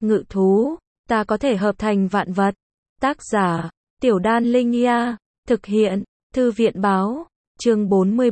Ngự thú, ta có thể hợp thành vạn vật. Tác giả, Tiểu Đan Linh Ia, thực hiện, Thư viện báo, chương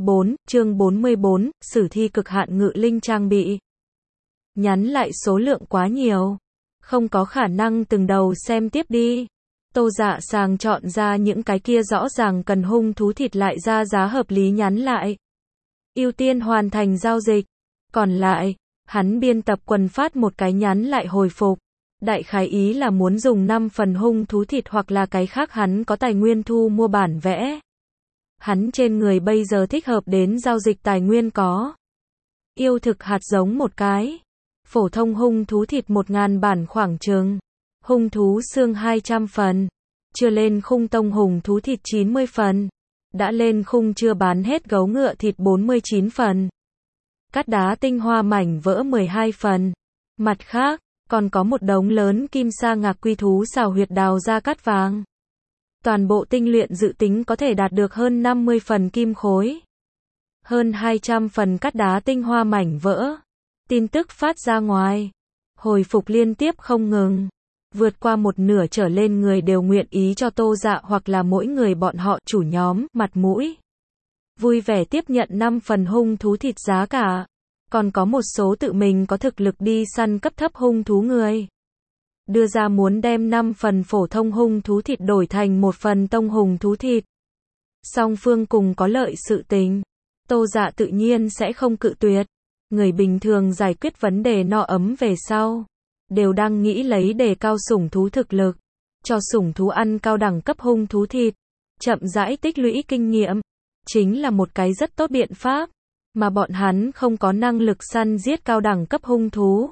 44, sử thi cực hạn ngự linh trang bị. Nhắn lại số lượng quá nhiều, không có khả năng từng đầu xem tiếp đi. Tô Dạ sàng chọn ra những cái kia rõ ràng cần hung thú thịt lại ra giá hợp lý nhắn lại. Ưu tiên hoàn thành giao dịch. Còn lại, hắn biên tập quần phát một cái nhắn lại hồi phục. Đại khái ý là muốn dùng 5 phần hung thú thịt hoặc là cái khác hắn có tài nguyên thu mua bản vẽ. Hắn trên người bây giờ thích hợp đến giao dịch tài nguyên có. Yêu thực hạt giống một cái. Phổ thông hung thú thịt 1000 bản khoảng chừng. Hung thú xương 200 phần. Chưa lên khung tông hùng thú thịt 90 phần. Đã lên khung chưa bán hết gấu ngựa thịt 49 phần. Cát đá tinh hoa mảnh vỡ 12 phần. Mặt khác, còn có một đống lớn kim sa ngạc quy thú xào huyệt đào ra cát vàng. Toàn bộ tinh luyện dự tính có thể đạt được hơn 50 phần kim khối. Hơn 200 phần cát đá tinh hoa mảnh vỡ. Tin tức phát ra ngoài. Hồi phục liên tiếp không ngừng. Vượt qua một nửa trở lên người đều nguyện ý cho Tô Dạ hoặc là mỗi người bọn họ chủ nhóm, mặt mũi. Vui vẻ tiếp nhận 5 phần hung thú thịt giá cả. Còn có một số tự mình có thực lực đi săn cấp thấp hung thú người. Đưa ra muốn đem 5 phần phổ thông hung thú thịt đổi thành 1 phần tông hùng thú thịt. Song phương cùng có lợi sự tình. Tô Dạ tự nhiên sẽ không cự tuyệt. Người bình thường giải quyết vấn đề no ấm về sau. Đều đang nghĩ lấy đề cao sủng thú thực lực. Cho sủng thú ăn cao đẳng cấp hung thú thịt. Chậm rãi tích lũy kinh nghiệm. Chính là một cái rất tốt biện pháp. Mà bọn hắn không có năng lực săn giết cao đẳng cấp hung thú.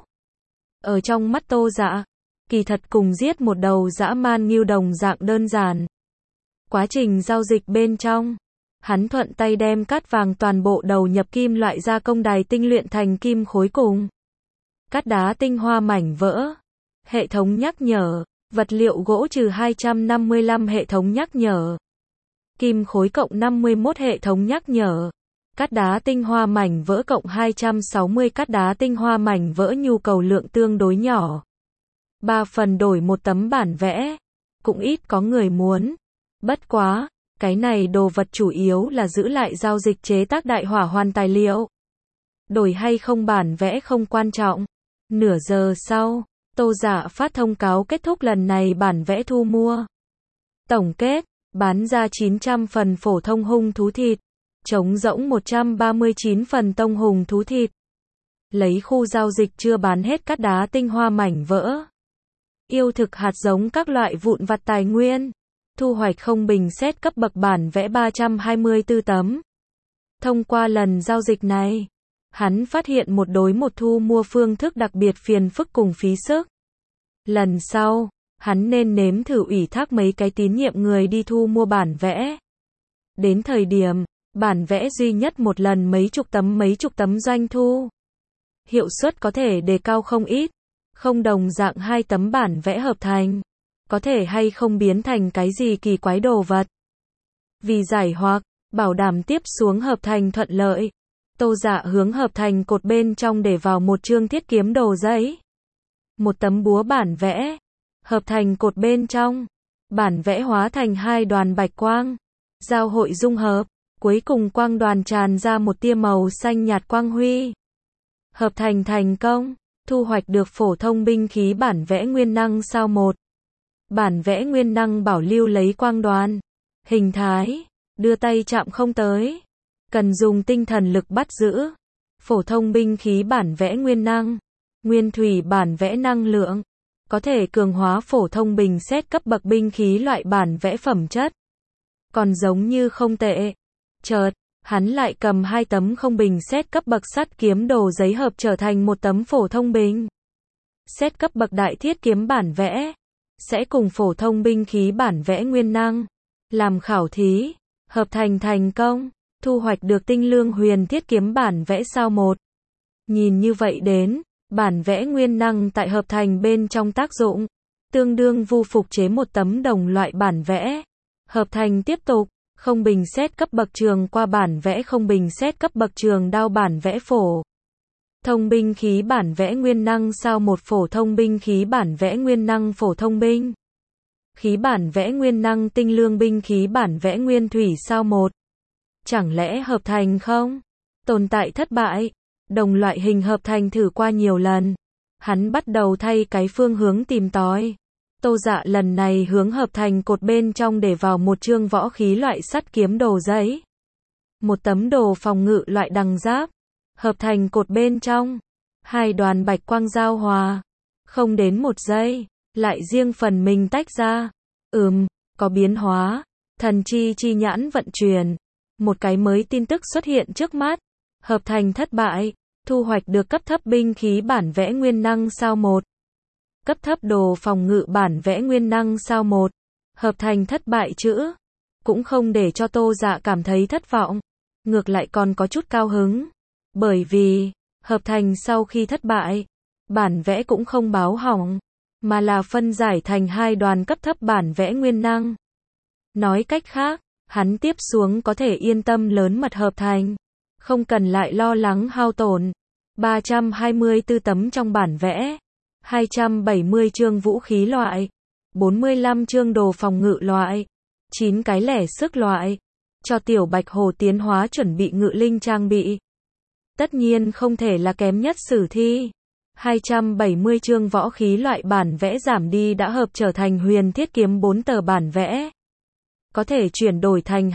Ở trong mắt Tô Dạ, kỳ thật cùng giết một đầu dã man ngưu đồng dạng đơn giản. Quá trình giao dịch bên trong, hắn thuận tay đem cát vàng toàn bộ đầu nhập kim loại gia công đài tinh luyện thành kim khối cùng. Cát đá tinh hoa mảnh vỡ. Hệ thống nhắc nhở. Vật liệu gỗ trừ 255 hệ thống nhắc nhở. Kim khối cộng 51 hệ thống nhắc nhở. Cát đá tinh hoa mảnh vỡ cộng 260 cát đá tinh hoa mảnh vỡ nhu cầu lượng tương đối nhỏ. 3 phần đổi một tấm bản vẽ. Cũng ít có người muốn. Bất quá, cái này đồ vật chủ yếu là giữ lại giao dịch chế tác đại hỏa hoàn tài liệu. Đổi hay không bản vẽ không quan trọng. Nửa giờ sau, Tô Dạ phát thông cáo kết thúc lần này bản vẽ thu mua. Tổng kết, bán ra 900 phần phổ thông hung thú thịt. Trống rỗng 139 phần tông hùng thú thịt. Lấy khu giao dịch chưa bán hết cát đá tinh hoa mảnh vỡ. Yêu thực hạt giống các loại vụn vặt tài nguyên. Thu hoạch không bình xét cấp bậc bản vẽ 324 tấm. Thông qua lần giao dịch này, hắn phát hiện một đối một thu mua phương thức đặc biệt phiền phức cùng phí sức. Lần sau, hắn nên nếm thử ủy thác mấy cái tín nhiệm người đi thu mua bản vẽ. Đến thời điểm, bản vẽ duy nhất một lần mấy chục tấm doanh thu. Hiệu suất có thể đề cao không ít. Không đồng dạng 2 tấm bản vẽ hợp thành. Có thể hay không biến thành cái gì kỳ quái đồ vật. Vì giải hoặc, bảo đảm tiếp xuống hợp thành thuận lợi. Tô Dạ hướng hợp thành cột bên trong để vào một chương thiết kiếm đồ giấy. Một tấm búa bản vẽ. Hợp thành cột bên trong. Bản vẽ hóa thành 2 đoàn bạch quang. Giao hội dung hợp. Cuối cùng quang đoàn tràn ra một tia màu xanh nhạt quang huy. Hợp thành thành công. Thu hoạch được phổ thông binh khí bản vẽ nguyên năng sao 1. Bản vẽ nguyên năng bảo lưu lấy quang đoàn. Hình thái. Đưa tay chạm không tới. Cần dùng tinh thần lực bắt giữ. Phổ thông binh khí bản vẽ nguyên năng. Nguyên thủy bản vẽ năng lượng. Có thể cường hóa phổ thông bình xét cấp bậc binh khí loại bản vẽ phẩm chất. Còn giống như không tệ. Chợt, hắn lại cầm 2 tấm không bình xét cấp bậc sắt kiếm đồ giấy hợp trở thành một tấm phổ thông bình xét cấp bậc đại thiết kiếm bản vẽ. Sẽ cùng phổ thông binh khí bản vẽ nguyên năng. Làm khảo thí. Hợp thành thành công. Thu hoạch được tinh lương huyền thiết kiếm bản vẽ sao 1. Nhìn như vậy đến, bản vẽ nguyên năng tại hợp thành bên trong tác dụng. Tương đương vu phục chế một tấm đồng loại bản vẽ. Hợp thành tiếp tục. Không bình xét cấp bậc trường qua bản vẽ không bình xét cấp bậc trường đao bản vẽ phổ. Thông binh khí bản vẽ nguyên năng sao một phổ thông binh khí bản vẽ nguyên năng phổ thông binh. Khí bản vẽ nguyên năng tinh lương binh khí bản vẽ nguyên thủy sao một. Chẳng lẽ hợp thành không? Tồn tại thất bại. Đồng loại hình hợp thành thử qua nhiều lần. Hắn bắt đầu thay cái phương hướng tìm tòi. Tô Dạ lần này hướng hợp thành cột bên trong để vào một chương võ khí loại sắt kiếm đồ giấy. Một tấm đồ phòng ngự loại đằng giáp. Hợp thành cột bên trong. Hai đoàn bạch quang giao hòa. Không đến một giây. Lại riêng phần mình tách ra. Có biến hóa. Thần chi nhãn vận chuyển. Một cái mới tin tức xuất hiện trước mắt. Hợp thành thất bại. Thu hoạch được cấp thấp binh khí bản vẽ nguyên năng sao một. Cấp thấp đồ phòng ngự bản vẽ nguyên năng sao một. Hợp thành thất bại chữ. Cũng không để cho Tô Dạ cảm thấy thất vọng. Ngược lại còn có chút cao hứng. Bởi vì, hợp thành sau khi thất bại, bản vẽ cũng không báo hỏng, mà là phân giải thành hai đoàn cấp thấp bản vẽ nguyên năng. Nói cách khác, hắn tiếp xuống có thể yên tâm lớn mật hợp thành. Không cần lại lo lắng hao tổn. 324 tấm trong bản vẽ. 270 chương vũ khí loại. 45 chương đồ phòng ngự loại. 9 cái lẻ sức loại. Cho tiểu bạch hồ tiến hóa chuẩn bị ngự linh trang bị. Tất nhiên không thể là kém nhất sử thi. 270 chương võ khí loại bản vẽ giảm đi đã hợp trở thành huyền thiết kiếm 4 tờ bản vẽ. Có thể chuyển đổi thành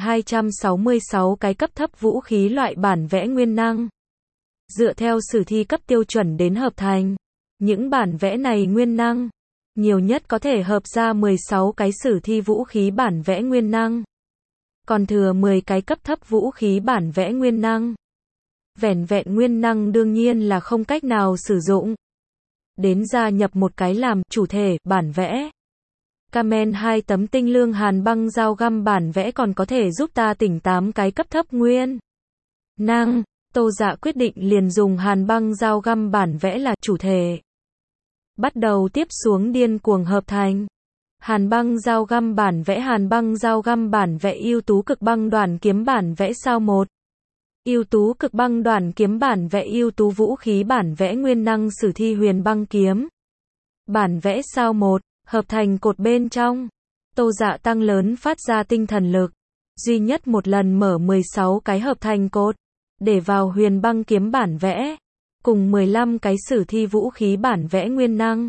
266 cái cấp thấp vũ khí loại bản vẽ nguyên năng. Dựa theo sử thi cấp tiêu chuẩn đến hợp thành. Những bản vẽ này nguyên năng. Nhiều nhất có thể hợp ra 16 cái sử thi vũ khí bản vẽ nguyên năng. Còn thừa 10 cái cấp thấp vũ khí bản vẽ nguyên năng. Vẻn vẹn nguyên năng đương nhiên là không cách nào sử dụng. Đến gia nhập một cái làm chủ thể bản vẽ. Kamen 2 tấm tinh lương hàn băng dao găm bản vẽ còn có thể giúp ta tỉnh 8 cái cấp thấp nguyên năng. Tô Dạ quyết định liền dùng hàn băng dao găm bản vẽ là chủ thể. Bắt đầu tiếp xuống điên cuồng hợp thành. Hàn băng dao găm bản vẽ hàn băng dao găm bản vẽ ưu tú cực băng đoàn kiếm bản vẽ sao một. Ưu tú cực băng đoàn kiếm bản vẽ ưu tú vũ khí bản vẽ nguyên năng sử thi huyền băng kiếm. Bản vẽ sao một, hợp thành cột bên trong. Tô Dạ tăng lớn phát ra tinh thần lực. Duy nhất một lần mở 16 cái hợp thành cột. Để vào huyền băng kiếm bản vẽ. Cùng 15 cái sử thi vũ khí bản vẽ nguyên năng.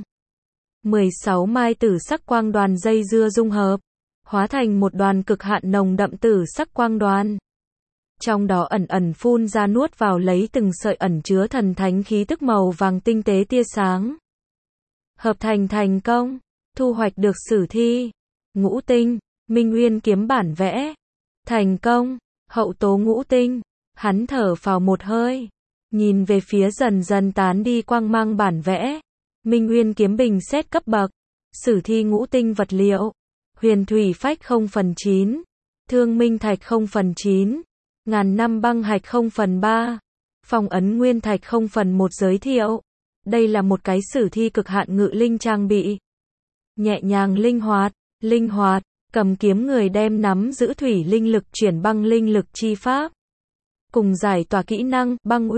16 mai tử sắc quang đoàn dây dưa dung hợp. Hóa thành một đoàn cực hạn nồng đậm tử sắc quang đoàn. Trong đó ẩn ẩn phun ra nuốt vào lấy từng sợi ẩn chứa thần thánh khí tức màu vàng tinh tế tia sáng. Hợp thành thành công. Thu hoạch được sử thi. Ngũ tinh. Minh Nguyên kiếm bản vẽ. Thành công. Hậu tố ngũ tinh. Hắn thở phào một hơi. Nhìn về phía dần dần tán đi quang mang bản vẽ. Minh Nguyên kiếm bình xét cấp bậc. Sử thi ngũ tinh vật liệu. Huyền thủy phách 0/9. Thương minh thạch 0/9. Ngàn năm băng hạch 0/3. Phong ấn nguyên thạch 0/1 giới thiệu. Đây là một cái sử thi cực hạn ngự linh trang bị. Nhẹ nhàng linh hoạt, cầm kiếm người đem nắm giữ thủy linh lực chuyển băng linh lực chi pháp. Cùng giải tỏa kỹ năng,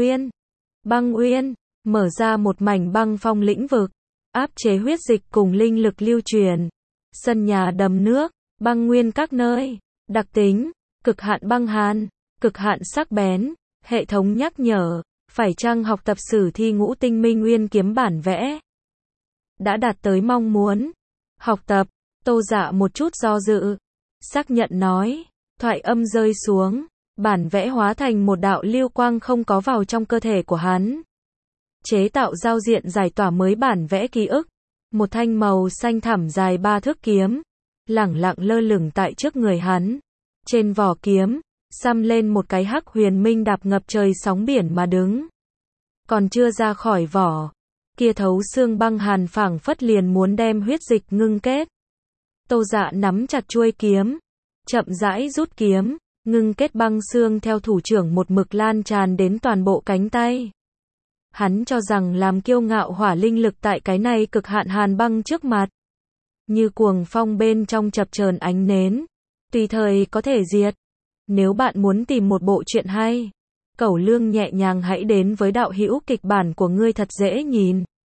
băng uyên, mở ra một mảnh băng phong lĩnh vực, áp chế huyết dịch cùng linh lực lưu truyền. Sân nhà đầm nước, băng nguyên các nơi, đặc tính, cực hạn băng hàn, cực hạn sắc bén, hệ thống nhắc nhở, phải chăng học tập sử thi ngũ tinh Minh Nguyên kiếm bản vẽ? Đã đạt tới mong muốn. Học tập, Tô Dạ một chút do dự. Xác nhận nói, thoại âm rơi xuống, bản vẽ hóa thành một đạo lưu quang không có vào trong cơ thể của hắn. Chế tạo giao diện giải tỏa mới bản vẽ ký ức. Một thanh màu xanh thẳm dài 3 thước kiếm, lẳng lặng lơ lửng tại trước người hắn. Trên vỏ kiếm, xăm lên một cái hắc huyền minh đạp ngập trời sóng biển mà đứng. Còn chưa ra khỏi vỏ, kia thấu xương băng hàn phảng phất liền muốn đem huyết dịch ngưng kết. Tô Dạ nắm chặt chuôi kiếm, chậm rãi rút kiếm, ngưng kết băng xương theo thủ trưởng một mực lan tràn đến toàn bộ cánh tay. Hắn cho rằng làm kiêu ngạo hỏa linh lực tại cái này cực hạn hàn băng trước mặt. Như cuồng phong bên trong chập chờn ánh nến, tùy thời có thể diệt. Nếu bạn muốn tìm một bộ truyện hay, Cẩu Lương nhẹ nhàng hãy đến với đạo hữu kịch bản của ngươi thật dễ nhìn.